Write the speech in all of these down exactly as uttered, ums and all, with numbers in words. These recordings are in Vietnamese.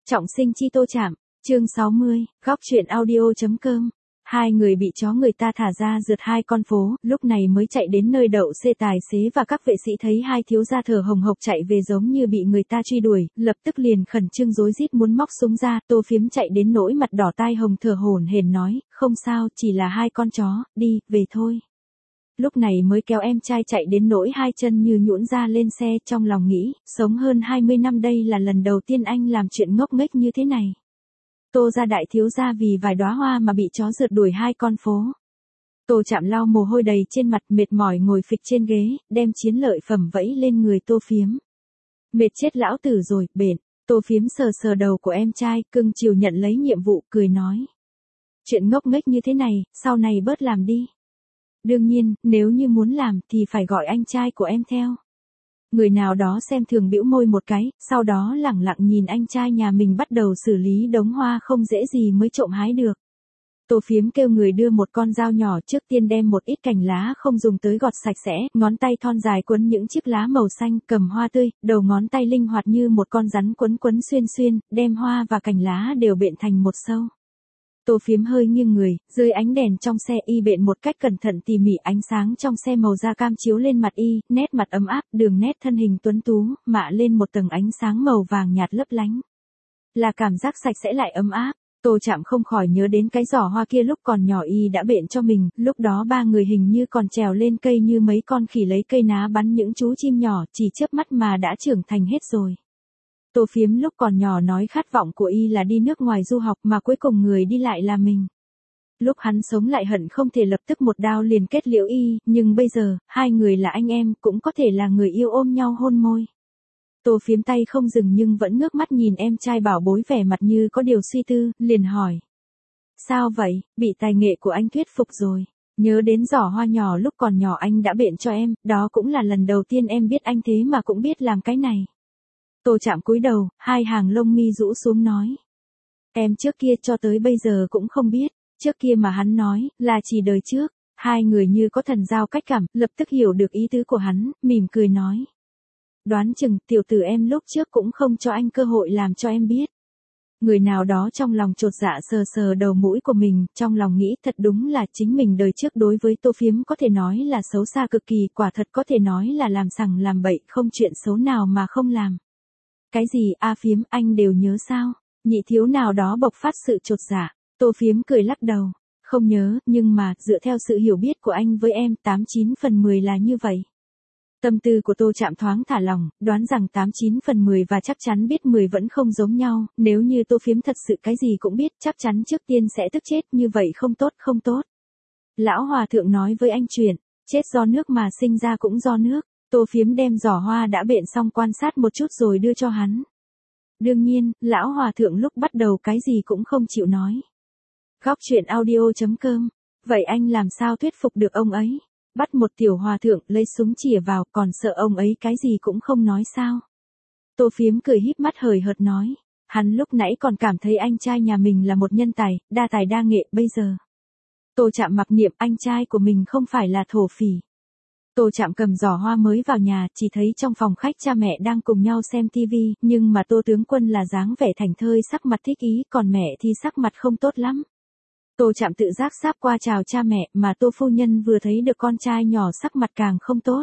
Trọng sinh chi Tô Trạm, chương sáu mươi, góc truyện audio.com. Hai người bị chó người ta thả ra rượt hai con phố, lúc này mới chạy đến nơi đậu xe tài xế và các vệ sĩ thấy hai thiếu gia thở hồng hộc chạy về giống như bị người ta truy đuổi, lập tức liền khẩn trương rối rít muốn móc súng ra. Tô Phiếm chạy đến nỗi mặt đỏ tai hồng thở hổn hển nói, không sao, chỉ là hai con chó, đi, về thôi. Lúc này mới kéo em trai chạy đến nỗi hai chân như nhũn ra lên xe, trong lòng nghĩ, sống hơn hai mươi năm đây là lần đầu tiên anh làm chuyện ngốc nghếch như thế này. Tô gia đại thiếu gia vì vài đóa hoa mà bị chó rượt đuổi hai con phố. Tô Trạm lau mồ hôi đầy trên mặt, mệt mỏi ngồi phịch trên ghế, đem chiến lợi phẩm vẫy lên người Tô Phiếm. Mệt chết lão tử rồi, bện. Tô Phiếm sờ sờ đầu của em trai, cưng chiều nhận lấy nhiệm vụ, cười nói. Chuyện ngốc nghếch như thế này, sau này bớt làm đi. Đương nhiên, nếu như muốn làm thì phải gọi anh trai của em theo. Người nào đó xem thường bĩu môi một cái, sau đó lẳng lặng nhìn anh trai nhà mình bắt đầu xử lý đống hoa không dễ gì mới trộm hái được. Tô Phiếm kêu người đưa một con dao nhỏ, trước tiên đem một ít cành lá không dùng tới gọt sạch sẽ, ngón tay thon dài quấn những chiếc lá màu xanh, cầm hoa tươi, đầu ngón tay linh hoạt như một con rắn quấn quấn xuyên xuyên, đem hoa và cành lá đều bện thành một sâu. Tô Phiếm hơi nghiêng người, dưới ánh đèn trong xe y bện một cách cẩn thận tỉ mỉ, ánh sáng trong xe màu da cam chiếu lên mặt y, nét mặt ấm áp, đường nét thân hình tuấn tú, mạ lên một tầng ánh sáng màu vàng nhạt lấp lánh. Là cảm giác sạch sẽ lại ấm áp. Tô Trạm không khỏi nhớ đến cái giỏ hoa kia lúc còn nhỏ y đã bện cho mình, lúc đó ba người hình như còn trèo lên cây như mấy con khỉ lấy cây ná bắn những chú chim nhỏ, chỉ chớp mắt mà đã trưởng thành hết rồi. Tô Phiếm lúc còn nhỏ nói khát vọng của y là đi nước ngoài du học, mà cuối cùng người đi lại là mình. Lúc hắn sống lại hận không thể lập tức một đao liền kết liễu y, nhưng bây giờ, hai người là anh em, cũng có thể là người yêu ôm nhau hôn môi. Tô Phiếm tay không dừng nhưng vẫn ngước mắt nhìn em trai bảo bối vẻ mặt như có điều suy tư, liền hỏi. Sao vậy, bị tài nghệ của anh thuyết phục rồi. Nhớ đến giỏ hoa nhỏ lúc còn nhỏ anh đã bện cho em, đó cũng là lần đầu tiên em biết anh thế mà cũng biết làm cái này. Tô Trạm cúi đầu, hai hàng lông mi rũ xuống nói. Em trước kia cho tới bây giờ cũng không biết, trước kia mà hắn nói, là chỉ đời trước. Hai người như có thần giao cách cảm, lập tức hiểu được ý tứ của hắn, mỉm cười nói. Đoán chừng tiểu tử em lúc trước cũng không cho anh cơ hội làm cho em biết. Người nào đó trong lòng chột dạ sờ sờ đầu mũi của mình, trong lòng nghĩ thật đúng là chính mình đời trước đối với Tô Phiếm có thể nói là xấu xa cực kỳ, quả thật có thể nói là làm sằng làm bậy, không chuyện xấu nào mà không làm. Cái gì a Phiếm anh đều nhớ sao? Nhị thiếu nào đó bộc phát sự chột dạ. Tô Phiếm cười lắc đầu. Không nhớ, nhưng mà, dựa theo sự hiểu biết của anh với em, tám chín phần mười là như vậy. Tâm tư của Tô Trạm thoáng thả lòng, đoán rằng tám chín phần mười và chắc chắn biết mười vẫn không giống nhau, nếu như Tô Phiếm thật sự cái gì cũng biết, chắc chắn trước tiên sẽ tức chết, như vậy không tốt, không tốt. Lão Hòa Thượng nói với anh chuyện, chết do nước mà sinh ra cũng do nước. Tô Phiếm đem giỏ hoa đã bện xong quan sát một chút rồi đưa cho hắn. Đương nhiên, Lão Hòa Thượng lúc bắt đầu cái gì cũng không chịu nói. Góc truyện audio.com. Vậy anh làm sao thuyết phục được ông ấy? Bắt một tiểu hòa thượng lấy súng chĩa vào, còn sợ ông ấy cái gì cũng không nói sao? Tô Phiếm cười híp mắt hời hợt nói. Hắn lúc nãy còn cảm thấy anh trai nhà mình là một nhân tài, đa tài đa nghệ, bây giờ. Tô Trạm mặc niệm anh trai của mình không phải là thổ phỉ. Tô Trạm cầm giỏ hoa mới vào nhà, chỉ thấy trong phòng khách cha mẹ đang cùng nhau xem tivi, nhưng mà Tô tướng quân là dáng vẻ thảnh thơi sắc mặt thích ý, còn mẹ thì sắc mặt không tốt lắm. Tô Trạm tự giác sáp qua chào cha mẹ, mà Tô phu nhân vừa thấy được con trai nhỏ sắc mặt càng không tốt.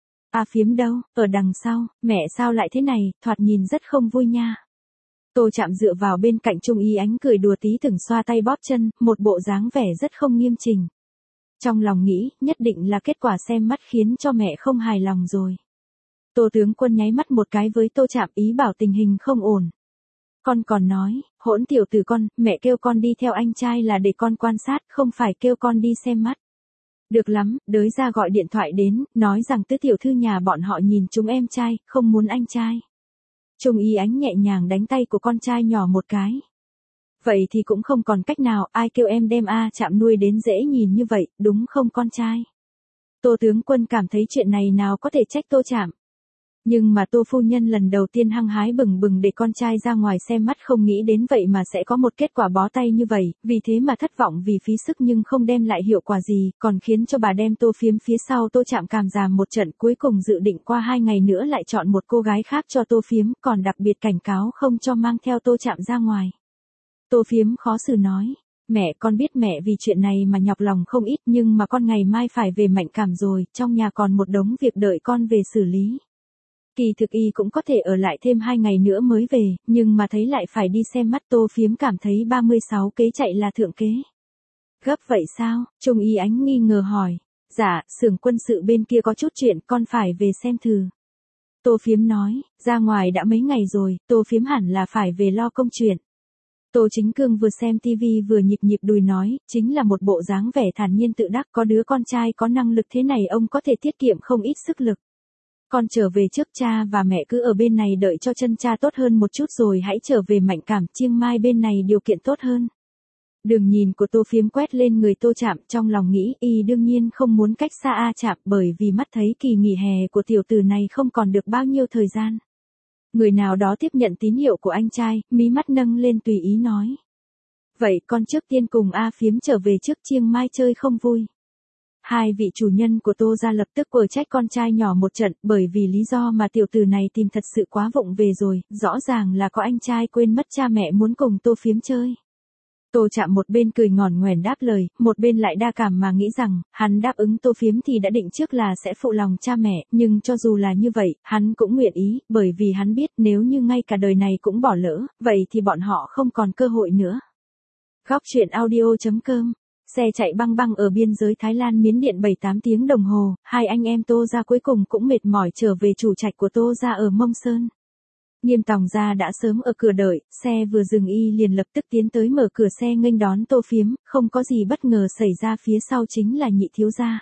A Phiếm đâu, ở đằng sau, mẹ sao lại thế này, thoạt nhìn rất không vui nha. Tô Trạm dựa vào bên cạnh Trung Y Ánh cười đùa tí từng xoa tay bóp chân, một bộ dáng vẻ rất không nghiêm chỉnh. Trong lòng nghĩ, nhất định là kết quả xem mắt khiến cho mẹ không hài lòng rồi. Tô tướng quân nháy mắt một cái với Tô Trạm, ý bảo tình hình không ổn. Con còn nói, hỗn tiểu tử con, mẹ kêu con đi theo anh trai là để con quan sát, không phải kêu con đi xem mắt. Được lắm, đới ra gọi điện thoại đến, nói rằng tứ tiểu thư nhà bọn họ nhìn chúng em trai, không muốn anh trai. Trung Y Ánh nhẹ nhàng đánh tay của con trai nhỏ một cái. Vậy thì cũng không còn cách nào, ai kêu em đem A Trạm nuôi đến dễ nhìn như vậy, đúng không con trai? Tô tướng quân cảm thấy chuyện này nào có thể trách Tô Trạm. Nhưng mà Tô phu nhân lần đầu tiên hăng hái bừng bừng để con trai ra ngoài xem mắt không nghĩ đến vậy mà sẽ có một kết quả bó tay như vậy, vì thế mà thất vọng vì phí sức nhưng không đem lại hiệu quả gì, còn khiến cho bà đem Tô Phiếm phía sau Tô Trạm cảm giảm một trận, cuối cùng dự định qua hai ngày nữa lại chọn một cô gái khác cho Tô Phiếm, còn đặc biệt cảnh cáo không cho mang theo Tô Trạm ra ngoài. Tô Phiếm khó xử nói, mẹ con biết mẹ vì chuyện này mà nhọc lòng không ít nhưng mà con ngày mai phải về Mạnh Cảm rồi, trong nhà còn một đống việc đợi con về xử lý. Kỳ thực y cũng có thể ở lại thêm hai ngày nữa mới về, nhưng mà thấy lại phải đi xem mắt. Tô Phiếm cảm thấy ba mươi sáu kế chạy là thượng kế. Gấp vậy sao? Trung Y Ánh nghi ngờ hỏi. Dạ, xưởng quân sự bên kia có chút chuyện, con phải về xem thử. Tô Phiếm nói, ra ngoài đã mấy ngày rồi, Tô Phiếm hẳn là phải về lo công chuyện. Tô Chính Cương vừa xem tivi vừa nhịp nhịp đùi nói, chính là một bộ dáng vẻ thản nhiên tự đắc, có đứa con trai có năng lực thế này ông có thể tiết kiệm không ít sức lực. Con trở về trước, cha và mẹ cứ ở bên này đợi cho chân cha tốt hơn một chút rồi hãy trở về Mạnh Cảm, Chiang Mai bên này điều kiện tốt hơn. Đường nhìn của Tô Phiếm quét lên người Tô Trạm, trong lòng nghĩ y đương nhiên không muốn cách xa A Trạm bởi vì mắt thấy kỳ nghỉ hè của tiểu tử này không còn được bao nhiêu thời gian. Người nào đó tiếp nhận tín hiệu của anh trai, mí mắt nâng lên tùy ý nói. Vậy con trước tiên cùng A Phiếm trở về trước, Chiang Mai chơi không vui. Hai vị chủ nhân của Tô gia lập tức quở trách con trai nhỏ một trận, bởi vì lý do mà tiểu tử này tìm thật sự quá vụng về rồi, rõ ràng là có anh trai quên mất cha mẹ muốn cùng Tô Phiếm chơi. Tô Trạm một bên cười ngòn ngoèn đáp lời, một bên lại đa cảm mà nghĩ rằng, hắn đáp ứng Tô Phiếm thì đã định trước là sẽ phụ lòng cha mẹ, nhưng cho dù là như vậy, hắn cũng nguyện ý, bởi vì hắn biết nếu như ngay cả đời này cũng bỏ lỡ, vậy thì bọn họ không còn cơ hội nữa. Góc truyện audio chấm com. Xe chạy băng băng ở biên giới Thái Lan Miến Điện bảy tám tiếng đồng hồ, hai anh em Tô gia cuối cùng cũng mệt mỏi trở về chủ trạch của Tô gia ở Mông Sơn. Nghiêm Tòng gia đã sớm ở cửa đợi, xe vừa dừng y liền lập tức tiến tới mở cửa xe nghênh đón Tô Phiếm, không có gì bất ngờ xảy ra phía sau chính là Nhị thiếu gia.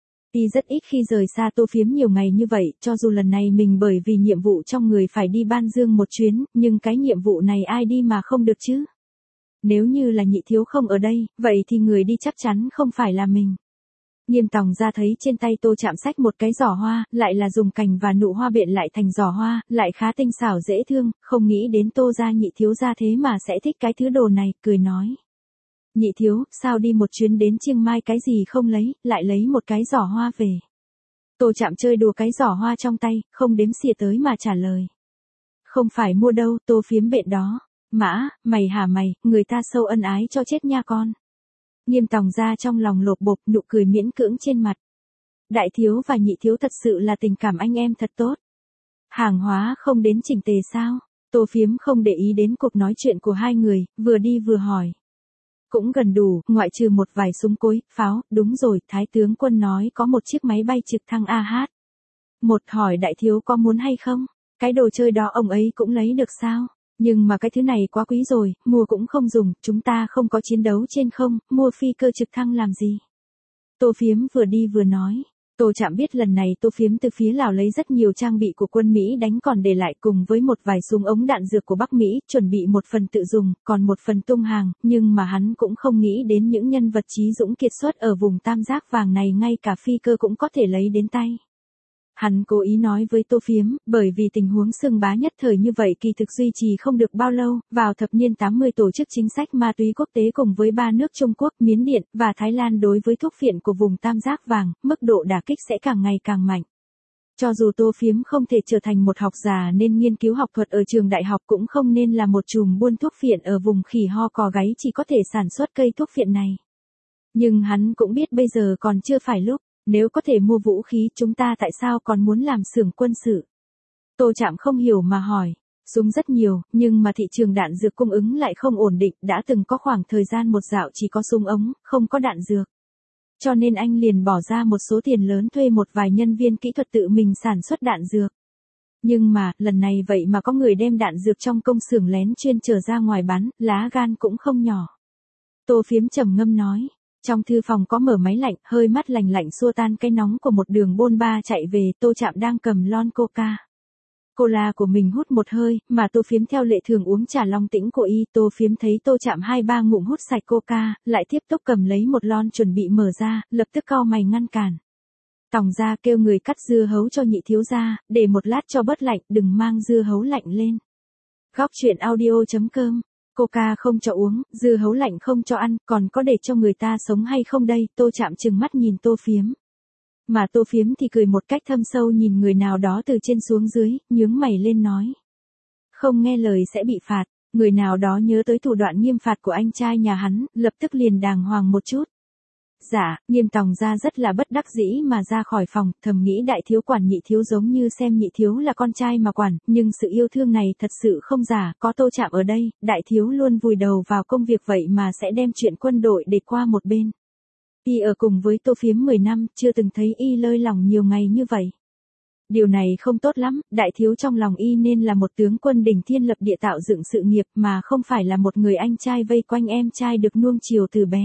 Y rất ít khi rời xa Tô Phiếm nhiều ngày như vậy, cho dù lần này mình bởi vì nhiệm vụ trong người phải đi Ban Dương một chuyến, nhưng cái nhiệm vụ này ai đi mà không được chứ? Nếu như là Nhị thiếu không ở đây, vậy thì người đi chắc chắn không phải là mình. Nghiêm Tòng ra thấy trên tay Tô Trạm xách một cái giỏ hoa, lại là dùng cành và nụ hoa biện lại thành giỏ hoa, lại khá tinh xảo dễ thương, không nghĩ đến Tô gia Nhị thiếu gia thế mà sẽ thích cái thứ đồ này, cười nói. Nhị thiếu, sao đi một chuyến đến Chiang Mai cái gì không lấy, lại lấy một cái giỏ hoa về. Tô Trạm chơi đùa cái giỏ hoa trong tay, không đếm xỉa tới mà trả lời. Không phải mua đâu, Tô Phiếm bện đó. Mã, mày hả mày, người ta sâu ân ái cho chết nha con. Nghiêm Tòng ra trong lòng lột bột, nụ cười miễn cưỡng trên mặt. Đại thiếu và nhị thiếu thật sự là tình cảm anh em thật tốt. Hàng hóa không đến chỉnh tề sao? Tô Phiếm không để ý đến cuộc nói chuyện của hai người, vừa đi vừa hỏi. Cũng gần đủ, ngoại trừ một vài súng cối, pháo, đúng rồi, Thái tướng quân nói có một chiếc máy bay trực thăng A H. Một hỏi đại thiếu có muốn hay không? Cái đồ chơi đó ông ấy cũng lấy được sao? Nhưng mà cái thứ này quá quý rồi, mua cũng không dùng, chúng ta không có chiến đấu trên không, mua phi cơ trực thăng làm gì? Tô Phiếm vừa đi vừa nói. Tô Trạm biết lần này Tô Phiếm từ phía Lào lấy rất nhiều trang bị của quân Mỹ đánh còn để lại cùng với một vài súng ống đạn dược của Bắc Mỹ, chuẩn bị một phần tự dùng, còn một phần tung hàng, nhưng mà hắn cũng không nghĩ đến những nhân vật trí dũng kiệt xuất ở vùng tam giác vàng này ngay cả phi cơ cũng có thể lấy đến tay. Hắn cố ý nói với Tô Phiếm, bởi vì tình huống xưng bá nhất thời như vậy kỳ thực duy trì không được bao lâu, vào thập niên tám mươi tổ chức chính sách ma túy quốc tế cùng với ba nước Trung Quốc, Miến Điện, và Thái Lan đối với thuốc phiện của vùng tam giác vàng, mức độ đả kích sẽ càng ngày càng mạnh. Cho dù Tô Phiếm không thể trở thành một học giả nên nghiên cứu học thuật ở trường đại học cũng không nên là một chùm buôn thuốc phiện ở vùng khỉ ho cò gáy chỉ có thể sản xuất cây thuốc phiện này. Nhưng hắn cũng biết bây giờ còn chưa phải lúc. Nếu có thể mua vũ khí chúng ta tại sao còn muốn làm xưởng quân sự? Tô Trạm không hiểu mà hỏi. Súng rất nhiều, nhưng mà thị trường đạn dược cung ứng lại không ổn định, đã từng có khoảng thời gian một dạo chỉ có súng ống, không có đạn dược. Cho nên anh liền bỏ ra một số tiền lớn thuê một vài nhân viên kỹ thuật tự mình sản xuất đạn dược. Nhưng mà, lần này vậy mà có người đem đạn dược trong công xưởng lén chuyên chở ra ngoài bán, lá gan cũng không nhỏ. Tô Phiếm trầm ngâm nói. Trong thư phòng có mở máy lạnh, hơi mắt lành lạnh xua tan cái nóng của một đường bôn ba chạy về, Tô Trạm đang cầm lon coca. Cola của mình hút một hơi, mà Tô Phiếm theo lệ thường uống trà long tĩnh của y, Tô Phiếm thấy Tô Trạm hai ba ngụm hút sạch coca, lại tiếp tục cầm lấy một lon chuẩn bị mở ra, lập tức cau mày ngăn cản. Tòng gia kêu người cắt dưa hấu cho nhị thiếu gia, để một lát cho bớt lạnh, đừng mang dưa hấu lạnh lên. Góc truyện audio.com. Coca không cho uống, dưa hấu lạnh không cho ăn, còn có để cho người ta sống hay không đây? Tô Trạm trừng mắt nhìn Tô Phiếm. Mà Tô Phiếm thì cười một cách thâm sâu nhìn người nào đó từ trên xuống dưới, nhướng mày lên nói. Không nghe lời sẽ bị phạt. Người nào đó nhớ tới thủ đoạn nghiêm phạt của anh trai nhà hắn, lập tức liền đàng hoàng một chút. Dạ, Nghiêm Tòng gia rất là bất đắc dĩ mà ra khỏi phòng, thầm nghĩ đại thiếu quản nhị thiếu giống như xem nhị thiếu là con trai mà quản, nhưng sự yêu thương này thật sự không giả, có Tô Trạm ở đây, đại thiếu luôn vùi đầu vào công việc vậy mà sẽ đem chuyện quân đội để qua một bên. Y ở cùng với Tô Phiếm mười năm, chưa từng thấy y lơi lỏng nhiều ngày như vậy. Điều này không tốt lắm, đại thiếu trong lòng y nên là một tướng quân đỉnh thiên lập địa tạo dựng sự nghiệp mà không phải là một người anh trai vây quanh em trai được nuông chiều từ bé.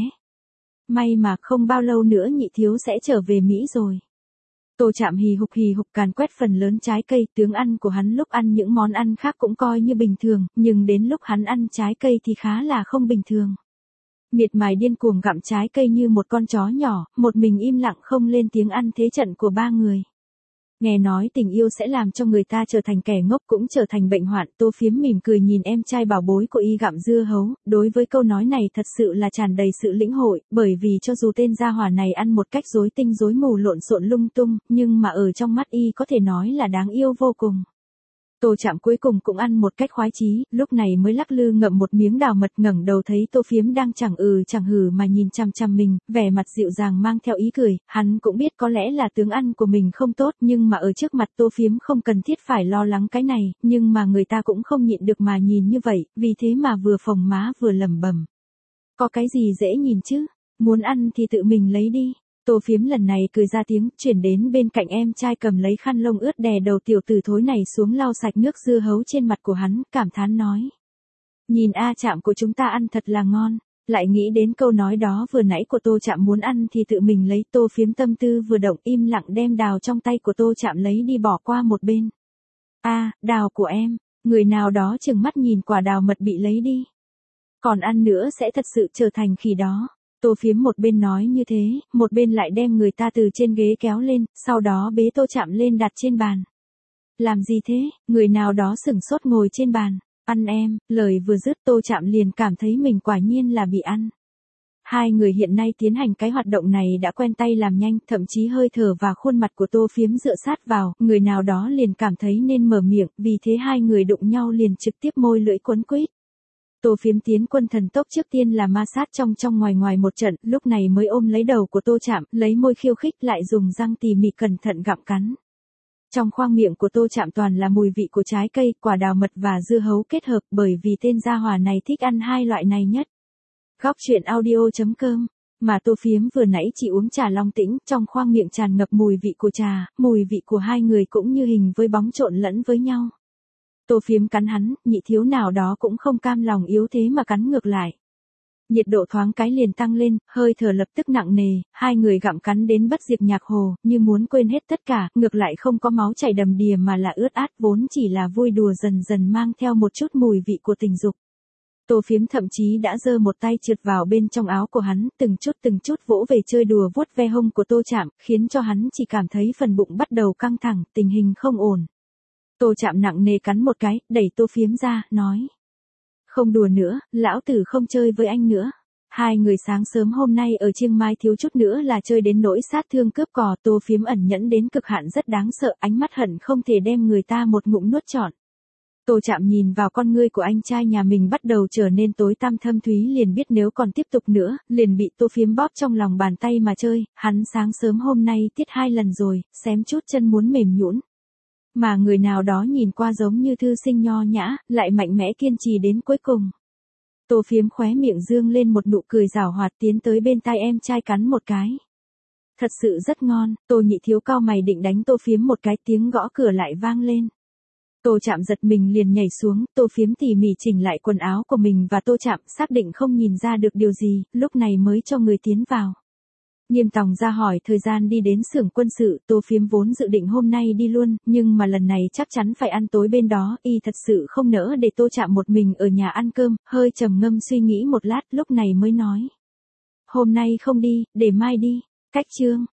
May mà không bao lâu nữa nhị thiếu sẽ trở về Mỹ rồi. Tô Trạm hì hục hì hục càn quét phần lớn trái cây, tướng ăn của hắn lúc ăn những món ăn khác cũng coi như bình thường, nhưng đến lúc hắn ăn trái cây thì khá là không bình thường. Miệt mài điên cuồng gặm trái cây như một con chó nhỏ, một mình im lặng không lên tiếng ăn thế trận của ba người. Nghe nói tình yêu sẽ làm cho người ta trở thành kẻ ngốc cũng trở thành bệnh hoạn, Tô Phiếm mỉm cười nhìn em trai bảo bối của y gặm dưa hấu, đối với câu nói này thật sự là tràn đầy sự lĩnh hội, bởi vì cho dù tên gia hỏa này ăn một cách rối tinh rối mù lộn xộn lung tung, nhưng mà ở trong mắt y có thể nói là đáng yêu vô cùng. Tô Trạm cuối cùng cũng ăn một cách khoái chí, lúc này mới lắc lư ngậm một miếng đào mật, ngẩng đầu thấy Tô Phiếm đang chẳng ừ chẳng hừ mà nhìn chằm chằm mình, vẻ mặt dịu dàng mang theo ý cười, hắn cũng biết có lẽ là tướng ăn của mình không tốt, nhưng mà ở trước mặt Tô Phiếm không cần thiết phải lo lắng cái này, nhưng mà người ta cũng không nhịn được mà nhìn như vậy, vì thế mà vừa phồng má vừa lẩm bẩm. Có cái gì dễ nhìn chứ, muốn ăn thì tự mình lấy đi. Tô Phiếm lần này cười ra tiếng, chuyển đến bên cạnh em trai cầm lấy khăn lông ướt đè đầu tiểu tử thối này xuống lau sạch nước dưa hấu trên mặt của hắn, cảm thán nói. Nhìn A Trạm của chúng ta ăn thật là ngon, lại nghĩ đến câu nói đó vừa nãy của Tô Trạm muốn ăn thì tự mình lấy. Tô Phiếm tâm tư vừa động im lặng đem đào trong tay của Tô Trạm lấy đi bỏ qua một bên. A, đào của em, người nào đó chừng mắt nhìn quả đào mật bị lấy đi. Còn ăn nữa sẽ thật sự trở thành khỉ đó. Tô Phiếm một bên nói như thế, một bên lại đem người ta từ trên ghế kéo lên, sau đó bế Tô Trạm lên đặt trên bàn. Làm gì thế, người nào đó sửng sốt ngồi trên bàn, ăn em, lời vừa dứt Tô Trạm liền cảm thấy mình quả nhiên là bị ăn. Hai người hiện nay tiến hành cái hoạt động này đã quen tay làm nhanh, thậm chí hơi thở và khuôn mặt của Tô Phiếm dựa sát vào, người nào đó liền cảm thấy nên mở miệng, vì thế hai người đụng nhau liền trực tiếp môi lưỡi quấn quýt. Tô Phiếm tiến quân thần tốc trước tiên là ma sát trong trong ngoài ngoài một trận, lúc này mới ôm lấy đầu của Tô Trạm, lấy môi khiêu khích lại dùng răng tỉ mỉ cẩn thận gặm cắn. Trong khoang miệng của Tô Trạm toàn là mùi vị của trái cây, quả đào mật và dưa hấu kết hợp, bởi vì tên gia hỏa này thích ăn hai loại này nhất. Góc truyện audio.com. Mà Tô Phiếm vừa nãy chỉ uống trà long tĩnh, trong khoang miệng tràn ngập mùi vị của trà, mùi vị của hai người cũng như hình với bóng trộn lẫn với nhau. Tô Phiếm cắn hắn, nhị thiếu nào đó cũng không cam lòng yếu thế mà cắn ngược lại. Nhiệt độ thoáng cái liền tăng lên, hơi thở lập tức nặng nề, hai người gặm cắn đến bất diệt nhạc hồ, như muốn quên hết tất cả, ngược lại không có máu chảy đầm đìa mà là ướt át, vốn chỉ là vui đùa dần dần mang theo một chút mùi vị của tình dục. Tô Phiếm thậm chí đã giơ một tay trượt vào bên trong áo của hắn, từng chút từng chút vỗ về chơi đùa vuốt ve hông của Tô Trạm, khiến cho hắn chỉ cảm thấy phần bụng bắt đầu căng thẳng, tình hình không ổn. Tô Trạm nặng nề cắn một cái, đẩy Tô Phiếm ra, nói. Không đùa nữa, lão tử không chơi với anh nữa. Hai người sáng sớm hôm nay ở Chiang Mai thiếu chút nữa là chơi đến nỗi sát thương cướp cò. Tô Phiếm ẩn nhẫn đến cực hạn rất đáng sợ, ánh mắt hận không thể đem người ta một ngụm nuốt trọn. Tô Trạm nhìn vào con ngươi của anh trai nhà mình bắt đầu trở nên tối tăm thâm thúy, liền biết nếu còn tiếp tục nữa, liền bị Tô Phiếm bóp trong lòng bàn tay mà chơi. Hắn sáng sớm hôm nay tiết hai lần rồi, xém chút chân muốn mềm nhũn. Mà người nào đó nhìn qua giống như thư sinh nho nhã, lại mạnh mẽ kiên trì đến cuối cùng. Tô Phiếm khóe miệng dương lên một nụ cười giảo hoạt, tiến tới bên tai em trai cắn một cái. Thật sự rất ngon. Tô Nhị thiếu cao mày định đánh Tô Phiếm một cái, tiếng gõ cửa lại vang lên. Tô Trạm giật mình liền nhảy xuống, Tô Phiếm tỉ mỉ chỉnh lại quần áo của mình và Tô Trạm xác định không nhìn ra được điều gì, lúc này mới cho người tiến vào. Nghiêm Tòng ra hỏi thời gian đi đến xưởng quân sự, Tô Phiếm vốn dự định hôm nay đi luôn, nhưng mà lần này chắc chắn phải ăn tối bên đó, y thật sự không nỡ để Tô Trạm một mình ở nhà ăn cơm, hơi trầm ngâm suy nghĩ một lát, lúc này mới nói. Hôm nay không đi, để mai đi. Cách chương.